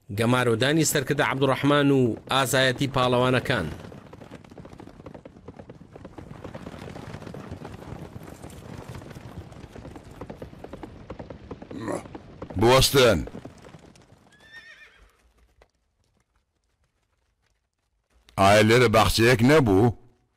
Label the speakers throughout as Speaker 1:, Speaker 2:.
Speaker 1: گەمارۆدانی سەرکردە عەبدوڕەحمان و ئازایەتی پاڵەوانەکان.
Speaker 2: بوەستن. ئایا لێرە باخچەیەک نەبوو؟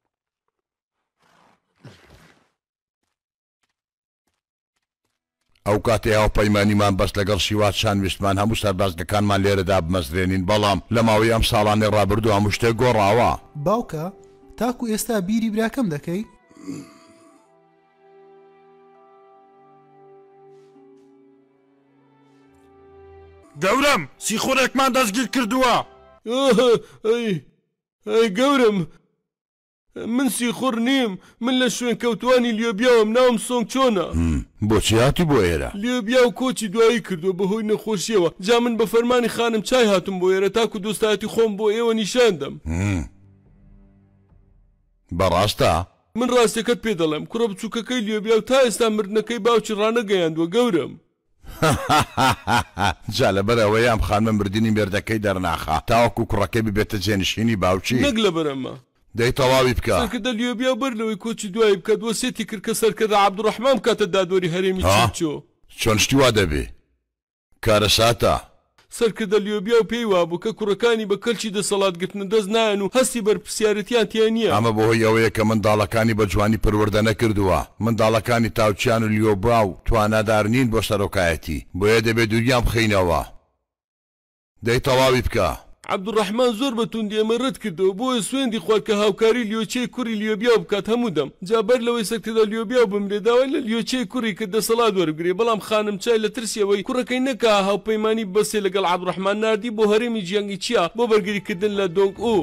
Speaker 2: ئەو کاتێ هاوپەیمانیمان بەس لەگەڵ شیواتشان ویستمان هەموو سەربازگەکانمان لێرەدا بمەزرێنین، بەڵام لە ماوەی ئەم ساڵانەی ڕابردوو هەموو شتێک گۆڕاوە.
Speaker 3: باوکە تاکو ئێستا بیری براکەم دەکەی؟
Speaker 4: گەورم سیخۆرێکمان دەستگیر کردووە.
Speaker 5: ئەی گەورم من سیخۆر نیم، من لە شوێن کەوتوانی لیۆبیاوم، ناوم سۆنگ چۆنە.
Speaker 2: بۆچی هاتی بۆ ئێرە؟
Speaker 5: لیۆبیا و کۆچی دوایی کردووە بەهۆی نەخۆشیەوە، جا من بە فەرمانی خانم چای هاتم بۆ ئێرە تاکو دۆستایەتی خۆم بۆ ئێوە نیشاندەم.
Speaker 2: بەڕاستە؟
Speaker 5: من ڕاستیەکەت پێ دەڵێم، کوڕە بچووکەکەی لیۆبیا و تا ئێستا مردنەکەی باوکی ڕانەگەیاندووە گەورم.
Speaker 2: جا لەبەرەوەی ئەم خانمە مردنی مێردەکەی دەرناخە تاوەکو کوڕەکەی ببێتە جێنشینی باوکی.
Speaker 5: نەک لەبەرەمە
Speaker 2: دەی تەواوی بکە.
Speaker 5: سەرکردە لیۆبیا بەرلەوەی کۆچی دوایی بکات وەسێتی کرد کە سەرکردە عەبدوڕەحمان بکاتە دادوەری هەرێمی چۆ.
Speaker 2: چۆن شتی وا دەبێ؟ کارە ساتە.
Speaker 5: سەرکردە لیۆبیا و پێی وابوو کە کوڕەکانی بە کەلکی دەسەڵاتگرتنە دەست نایەن و هەستی بەرپرسیارەتیان تیا نییە.
Speaker 2: ئەمە بەهۆی ئەوەیە کە منداڵەکانی بە جوانی پەروەردە نەکردووە. منداڵەکانی تاوچیان و لیۆبا و توانادار نین بۆ سەرۆکایەتی، بۆیە دەبێت دووریان بخەینەوە. دەی تەواوی بکە.
Speaker 5: عەبدوڕەحمان زۆر بەتوندی ئەمە ڕەت کردەوە بۆیە سوێندی خوارد کە هاوکاری لیۆچەی کوڕی لیۆبیا بکات هەموو دەم. جا بەر لەوەی سەرکردە لیۆبیا بمرێ داوای لە لیۆچەی کوڕی کرد دەسەڵات وەربگرێ، بەڵام خانم چای لە ترسیەوەی کوڕەکەی نەکا هاوپەیمانی بەسێ لەگەڵ عەبدوڕەحمان ناردی بۆ هەرێمی جیانگی چیا بۆ بەرگریکردن لە دۆنگ ئۆ.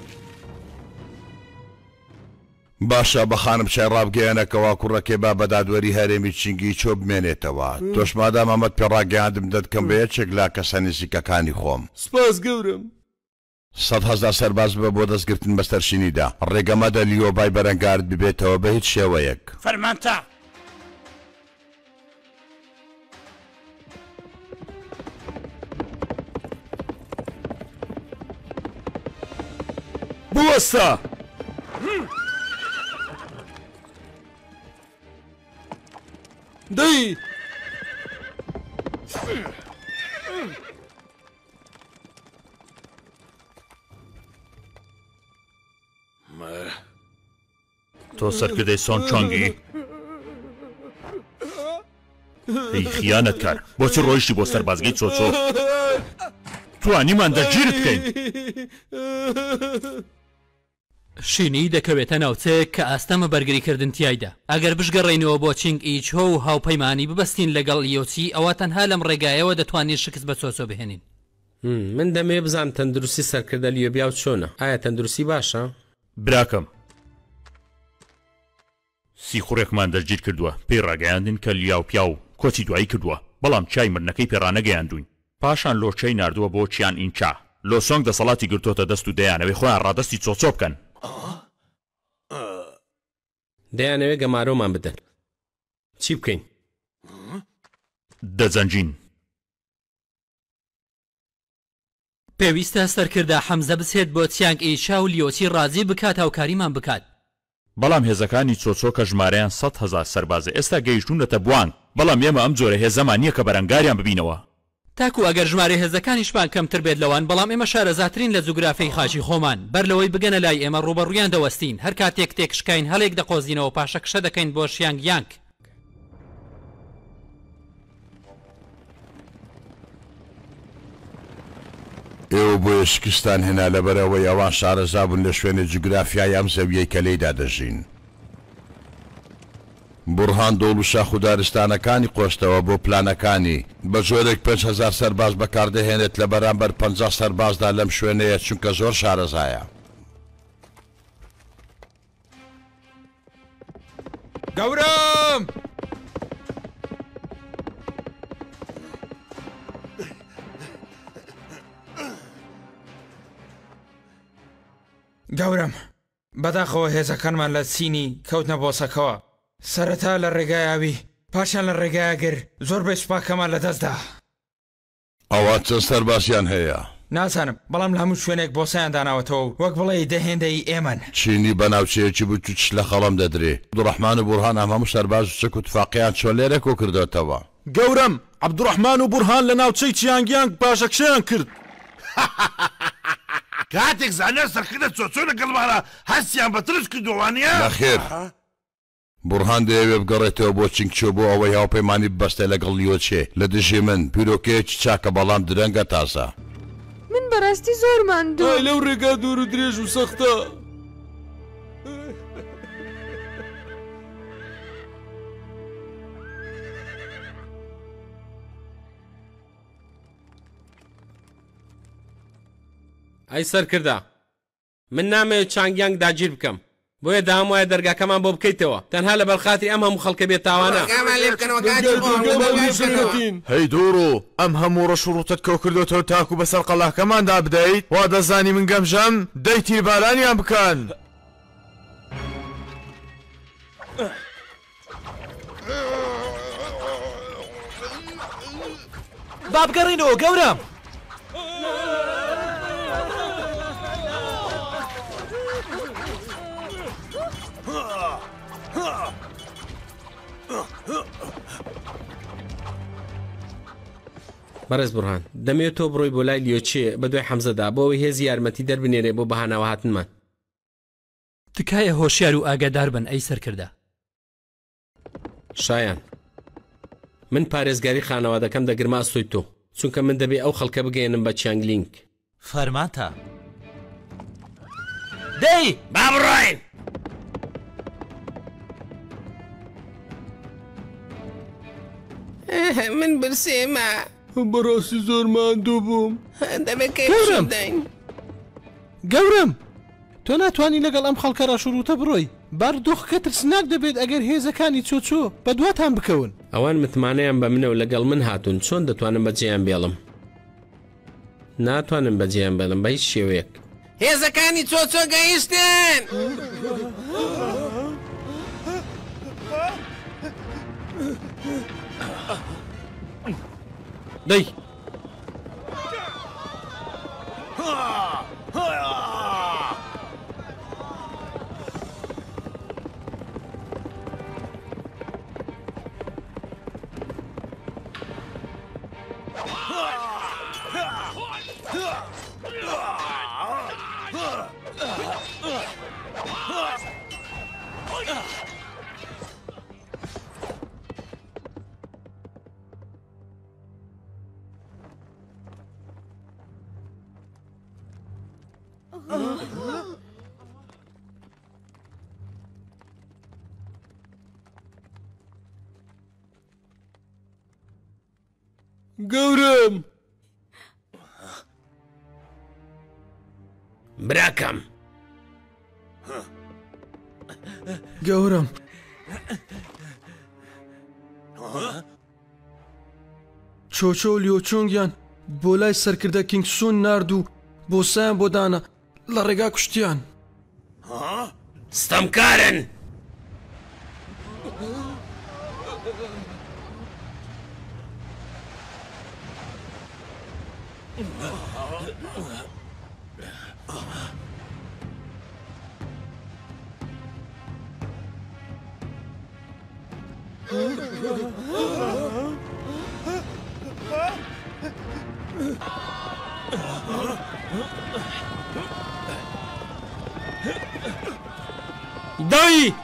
Speaker 2: باشە بە خانم چای ڕابگەیانەکەوە کوڕەکەی با بە دادوەری هەرێمی چینگی چۆ بمێنێتەوە. تۆش مادام ئەمەت پێ ڕاگەیاندم دەتکەم بە یەکێک لا کەسە نزیکەکانی خۆم.
Speaker 5: سپاس گەورم.
Speaker 2: 100,000 سەرباز بە بۆ دەستگرتن بەستەرشینیدا. ڕێگەمەدە لیۆبای بەرەنگارت ببێتەوە بە هیچ شێوەیەک.
Speaker 4: فەرمانتە.
Speaker 5: بوەستە. دەی
Speaker 4: تۆ سەرکردەی سۆن چۆنگی؟ هی خیانەت کار، بۆچی ڕۆیشتی بۆ سەربازگەی چۆچۆ؟ توانیمان دەگیرت بکەین.
Speaker 6: شینی دەکەوێتە ناوچەیەک کە ئاستەمە بەرگریکردن تیایدا. ئەگەر بشگەڕێنەوە بۆ چینگ ئیچۆ و هاوپەیمانی ببەستین لەگەڵ یۆچی ئەوە تەنها لەم ڕێگایەوە دەتوانین شکست بە چۆچۆ بهێنین.
Speaker 1: من دەمێ بزانم تەندروستی سەرکردە لیۆبیا و چۆنە؟ ئایا تەندروستی باشە؟
Speaker 4: براکەم سیخوڕێکمان دەستگیر کردووە، پێی ڕاگەیاندن کە لیاوپیا و کۆچی دوایی کردووە، بەڵام چای مردنەکەی پێڕانەگەیاندوین. پاشان لۆچەی ناردووە بۆ چیان ئینچا. لۆسۆنگ دەسەڵاتی گرتۆتە دەست و دەیانەوەی خۆیان ڕادەستی چۆچۆ بکەن.
Speaker 1: دەیانەوێ گەمارۆمان بدەن. چی بکەین؟
Speaker 4: دەجەنجین.
Speaker 6: پێویستە سەرکردە حەمزە بچێت بۆ چیانگ ئیچا و لیۆچی ڕازی بکات هاوکاریمان بکات.
Speaker 4: بەڵام هێزەکانی چۆچۆ کە ژمارەیان 100,000 سەربازە ئێستا گەیشتوونەتە بوان، بەڵام ئێمە ئەم جۆرە هێزەمان نییە کە بەرەنگاریان ببینەوە.
Speaker 6: تاکو ئەگەر ژمارە هێزەکانیشمان کەمتر بێت لەوان، بەڵام ئێمە شارەزاترین لە جوگرافیای خاچی خۆمان، بەر لەوەی بگەنە لای ئێمە ڕوبەڕوویان دەوەستین، هەر کاتێک تێکشکین هەڵێک دەقۆزینەوە پاشە کشە دەکەین بۆ شیانگ یانگ.
Speaker 2: ئێوە بۆیە شکستان هێنا لەبەرەوەی ئەوان شارەزابوون لە شوێنە جوگرافیای ئەم زەویەی کە لێیدا دەژین. بورهان دۆڵ و شاخ و دارستانەکانی قۆشتەوە بۆ پلانەکانی بە جۆرێک 5,000 سەرباز بەکاردەهێنێت لە بەرامبەر 50 سەربازدا لەم شوێنەیە چونکە زۆر شارەزایە.
Speaker 7: گەورم! گەورم بەداخەوە هێزەکانمان لە چینی کەوتنە بۆسەکەوە، سەرەتا لە ڕێگایاوی پاشان لە ڕێگایەگر زۆر بێ سوپاکەمان لەدەستدا.
Speaker 2: ئەوە چەند سەرباسیان هەیە؟
Speaker 7: نازانم بەڵام لە هەموو شوێنێک بۆ سایان داناوەتەوە وەک بڵێ دەهێندەی ئێمەن.
Speaker 2: چینی بەناوچەیەکی بچ لە خەڵم دەدرێ. عەبدوڕەحمان و بورهان ئەم هەموو سەرباز و چەک و تفاقیان چۆن لێرە کۆ کردوێتەوە.
Speaker 8: گەورم عەبدوڕەحمان و بورهان لە ناوچەی چیانگیان باشەکشەیان کرد.
Speaker 9: کاتێک زانیار سەرکردە چۆچۆ لەگەڵمانە هەستیان بەترس کردووانە؟
Speaker 2: نەخێر بورهان دەیەوێ بگەڕێتەوە بۆ چینگچۆ بۆ ئەوەی هاوپەیمانی ببەستە لەگەڵ لیۆچێ لە دژی من پیرۆکەیەکی چاکە بەڵام درەنگە تازە.
Speaker 10: من بەڕاستی زۆر ماندوو.
Speaker 5: لەو ڕێگا دوور و درێژ و سەختە.
Speaker 1: ئەی سەرکردە من نامەوێت چانگیانگ داگیر بکەم بۆیە داهەم وایە دەرگاکەمان بۆ بکەیتەوە تەنها لە بەرخاتی ئەم هەموو خەڵکە بێت تاوانە.
Speaker 8: هەی دوورۆ ئەم هەموو ڕەشوڕوتت کەو کردوتەوە تاکو بەسەر قەڵاکەماندا بدەیت وا دەزانی من گەمژەم دەی تیربارانیان بکەن.
Speaker 11: با بگەڕێنەوە گەورم.
Speaker 1: بەڕێز بورهان دەمەوێت تۆ بڕۆی بۆ لای لیۆچێ بە دوای حەمزەدا بۆەوەی هێزی یارمەتی دەربنێرێ بۆ بەهانەوە هاتنمان.
Speaker 6: تکایە هۆشیار و ئاگادار بن ئەی سەرکردە.
Speaker 1: شایان من پارێزگاری خانەوادەکەم دەگرما ئەستۆی تۆ چونکە من دەبێ ئەو خەڵکە بگەێنم بە چیانگلینگ.
Speaker 11: فەرمانتە دەی
Speaker 1: با بڕۆین. من برسێمە
Speaker 5: بەڕاستی زۆر ماندوو بووم.
Speaker 3: گەورم تۆ ناتوانانی لەگەڵ ئەم خەڵکە ڕەشوڕوتە بڕۆی باردۆخەکە ترسناک دەبێت ئەگەر هێزەکانی چۆچۆ بە دواتان بکەون.
Speaker 1: ئەوان متمانەیان بە منە و لەگەڵ من هاتوون چۆن دەتوانم بەجێیان بێڵم؟ ناتوانم بەجێیان بێڵم بە هیچ شێوەیەک.
Speaker 12: هێزەکانی چۆچۆ گەیشتن.
Speaker 1: دەی
Speaker 5: گەورم
Speaker 1: براکەم
Speaker 5: گەورم چۆچۆ و لیۆچۆنگیان بۆ لای سەرکردە کینگسون نرد و بۆسایان بۆ دانا لە ڕێگا کوشتیان.
Speaker 1: ستەمکارن.
Speaker 5: دایی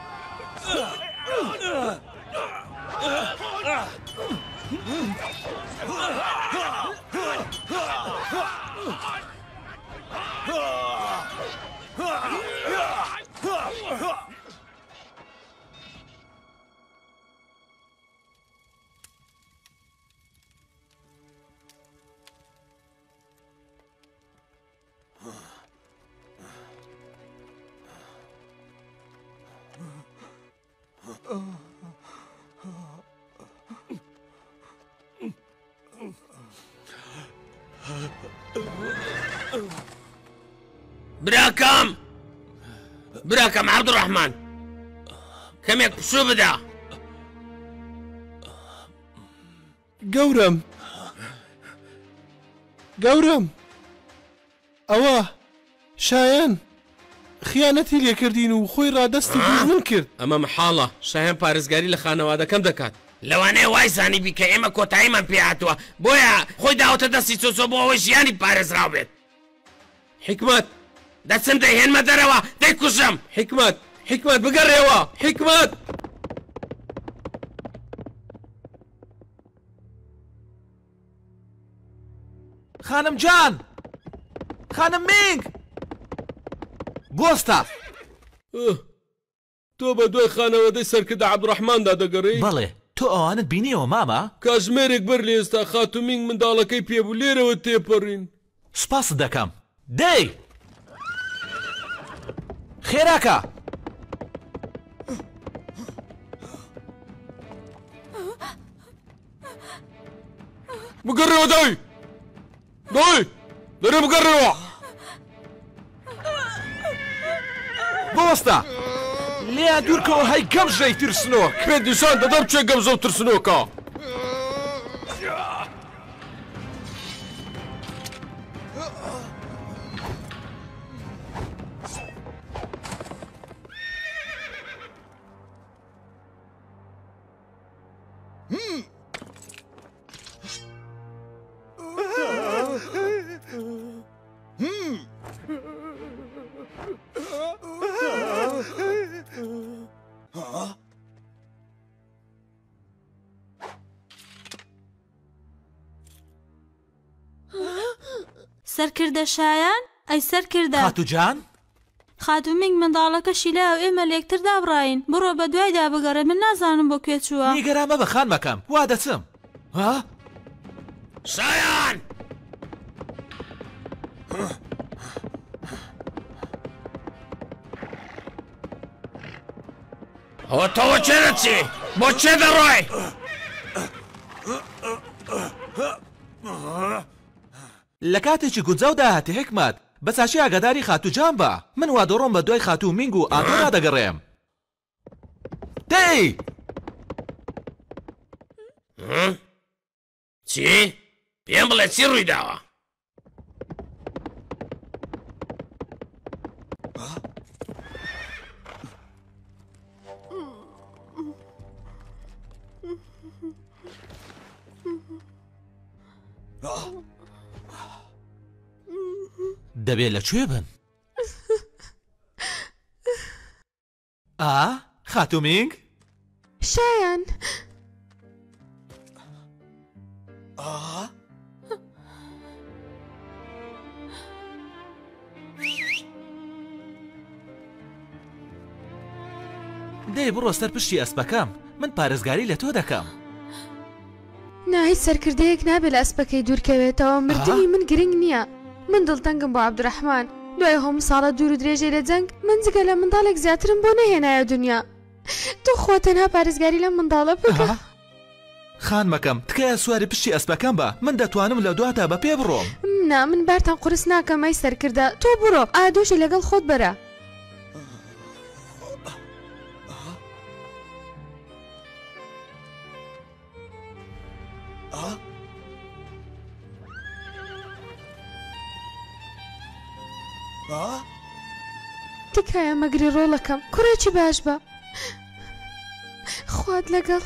Speaker 1: براکەم عەبدوڕەحمان کەمێک پشوو بدە.
Speaker 5: گەورم
Speaker 3: گەورم ئەوە شایەن خیانەتی لێکردین و خۆی ڕادەستی دوژمن کرد.
Speaker 1: ئەمە محاڵە شایەن پارێزگاری لە خانەوادەکەم دەکات.
Speaker 12: لەوانەیە وای زانیبی کە ئێمە کۆتاییمان پێهاتووە بۆیە خۆی داوەتە دەستی چۆچۆ بۆ ئەوەی ژیانی پارێزراو بێت.
Speaker 1: حکمت
Speaker 12: دەچم دەیهێنمە دەرەوە دەیکوژم.
Speaker 1: حکمت بگەڕێەوە حکمت.
Speaker 11: خانم جان خانم مینگ بۆستە
Speaker 5: تۆ بە دوای خانەوەدەی سەرکردە عەبدوڕەحماندا دەگەڕێی؟
Speaker 11: بەڵێ تۆ ئەوانت بینیەوە مامە؟
Speaker 5: کاتژمێرێک بەر لە ئێستا خاتومینگ منداڵەکەی پێبوو لێرەوە تێپەڕین.
Speaker 11: سوپاس دەکەم. دەی خێراکە
Speaker 5: بگەڕێەوە دای دەرێ بگەڕێەوە.
Speaker 11: بۆستە لێیان دوورکەوە هەی گەمژەی ترسنۆک
Speaker 5: پێ دیسان دەدەم چێ گەمژە و ترسنۆکە.
Speaker 13: سەرکردە شایان ئەی سەرکردە
Speaker 11: خاتوجان
Speaker 13: خاتومینگ منداڵەکەشی لای و ئێمە لێکتر دابڕین بڕۆ بە دوایدا بگەڕێ من نازانم بۆ کوێ چووە.
Speaker 11: نیگەرامە بە خان مەکەم وا دەچم.
Speaker 12: شایان ئەوە تۆوە چێ دەچی بۆ چێ دەڕۆی؟
Speaker 11: لە کاتێکی گونجاودا هاتی حکمت بە چاچی ئاگاداری خاتوجان بە من وا دەڕۆم بە دوای خاتومینگ و ئاگۆدا دەگەڕێم. دەی
Speaker 12: چی؟ پێم بڵێ چی ڕووی داوە؟
Speaker 11: دەبێت لەکوێ بن؟ خاتومینگ؟
Speaker 10: شایان
Speaker 11: دەی بڕۆ سەر پشتی ئەسپەکەم من پارێزگاری لە تۆ دەکەم.
Speaker 10: هیچ سەرکردەیەک نابێت لە ئەسپەکەی دوورکەوێتەوە مردنی من گرنگ نییە. من دڵتەنگم بۆ عەبدوڕەحمان دوای هەموو ساڵە دوور و درێژەی لە جەنگ من جگە لە منداڵێک زیاترم بۆ نەهێنایە دنیا. تۆ خۆ تەنها پارێزگاری لە منداڵە بکە.
Speaker 11: خان مەکەم تکایە سواری پشتی ئەسپەکەم بە من دەتوانم لە دواتە بە پێ بڕۆم.
Speaker 10: نا من بارتان قورس ناکەم ئەی سەرکردە تۆ بڕۆ ئادۆشی لەگەڵ خۆت بەرە. تکایە مەگری ڕۆڵەکەم کوڕێکی باش بە خوات لەگەڵ.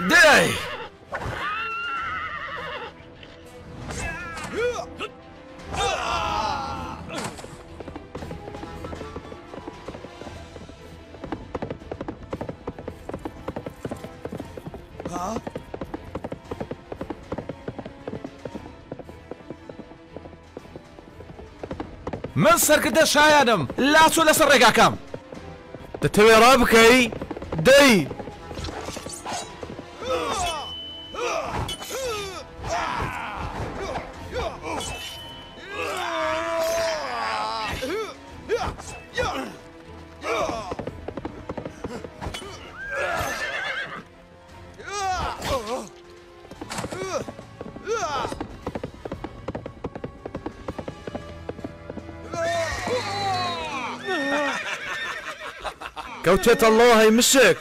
Speaker 8: دەی
Speaker 11: من سەرکردە شایانم لاچۆ لەسەر ڕێگاکەم
Speaker 8: دەتەوێ ڕابکەی دەی كوتشة الله يمشك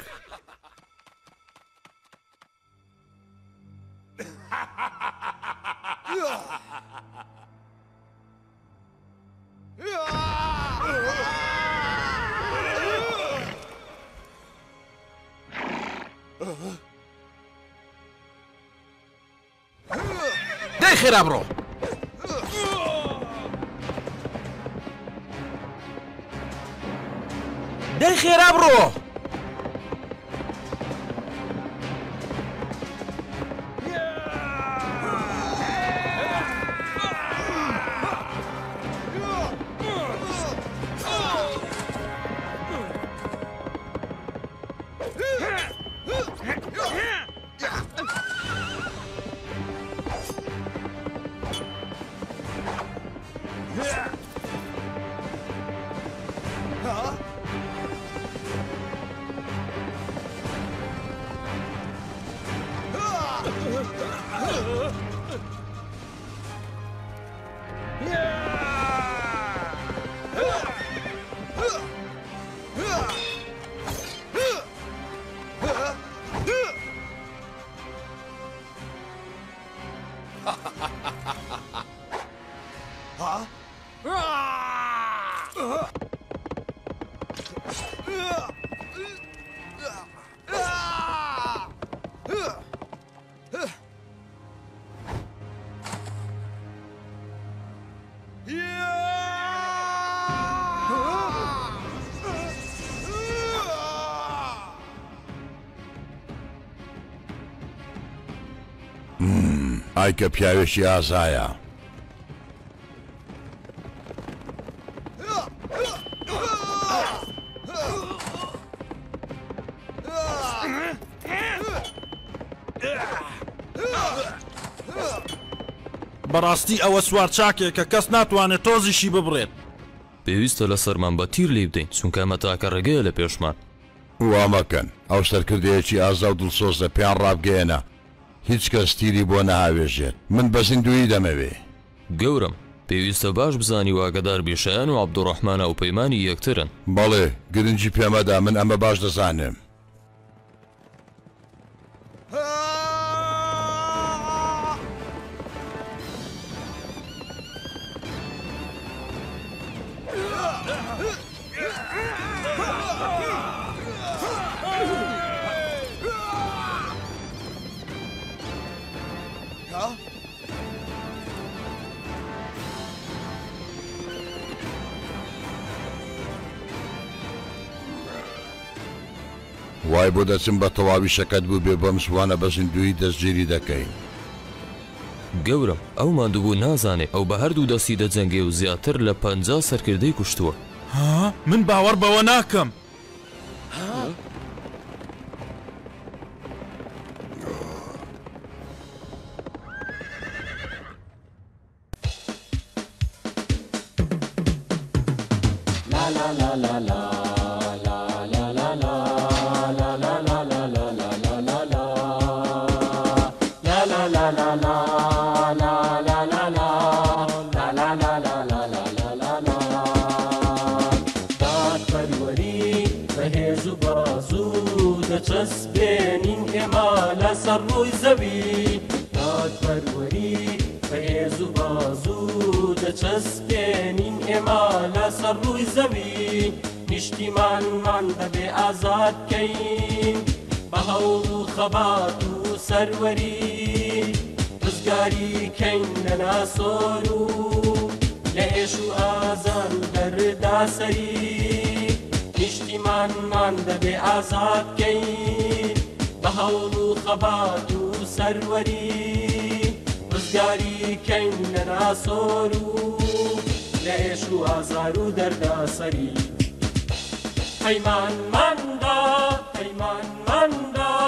Speaker 11: داي خير أبرو داي خير أبرو
Speaker 2: ئای کە پیاوێکی ئازایە
Speaker 14: بەڕاستی ئەوە سوار چاکێک کە کەس ناتوانێت تۆزیشی ببڕێت
Speaker 15: پێویستە لە سەرمان بە تیر لی بدەین چونکە ئەمە تاکە ڕێگەیە لە پێشمان
Speaker 2: وا مەکەن ئەو سەرکردەیەکی ئازا و دڵسۆزە پێیان ڕابگەێنە هیچ کەس تیری بۆ نەهاوێژێت من بە زیندوی دەمەوێ
Speaker 15: گەورم پێویستە باش بزانی واگەدار بیشایان و عەبدوڕەحمانە و پەیمانی یەکترن
Speaker 2: بەڵێ گرنگی پێمەدا من ئەمە باش دەزانم وای بۆ دەچم بە تەواوی شەکەت بوو بێ بەم سوانە بە زیندوی دەستگیری دەکەین
Speaker 15: گەورم ئەو ماندووبوو نازانێ ئەو بە هەردوو دەستی دەجەنگێ و زیاتر لە 50 سەرکردەی کوشتووە
Speaker 14: ها من باوەڕ بەوە ناکەم
Speaker 16: دەچەسبێنین ئێمە لەسەر ڕووی زەوی دادپەروەری بەهێز و بازوو دەچەسبێنین ئێمە لەسەر ڕووی زەوی نیشتیمانمان بەبێ ئازاد بکەین با هەوڵ و خەبات و سەروەری ڕزگاری کەین لە ناسۆر و لە ئێش و ئازان دەردا سەری نیشتیمانمان دەبێ ئازاد بکەین بە هەوڵ و خەبات و سەروەری ڕزگاری کەین لە ناسۆر و لە ئێش و ئازار و دەردا سەری پەیمانماندا پەیمانماندا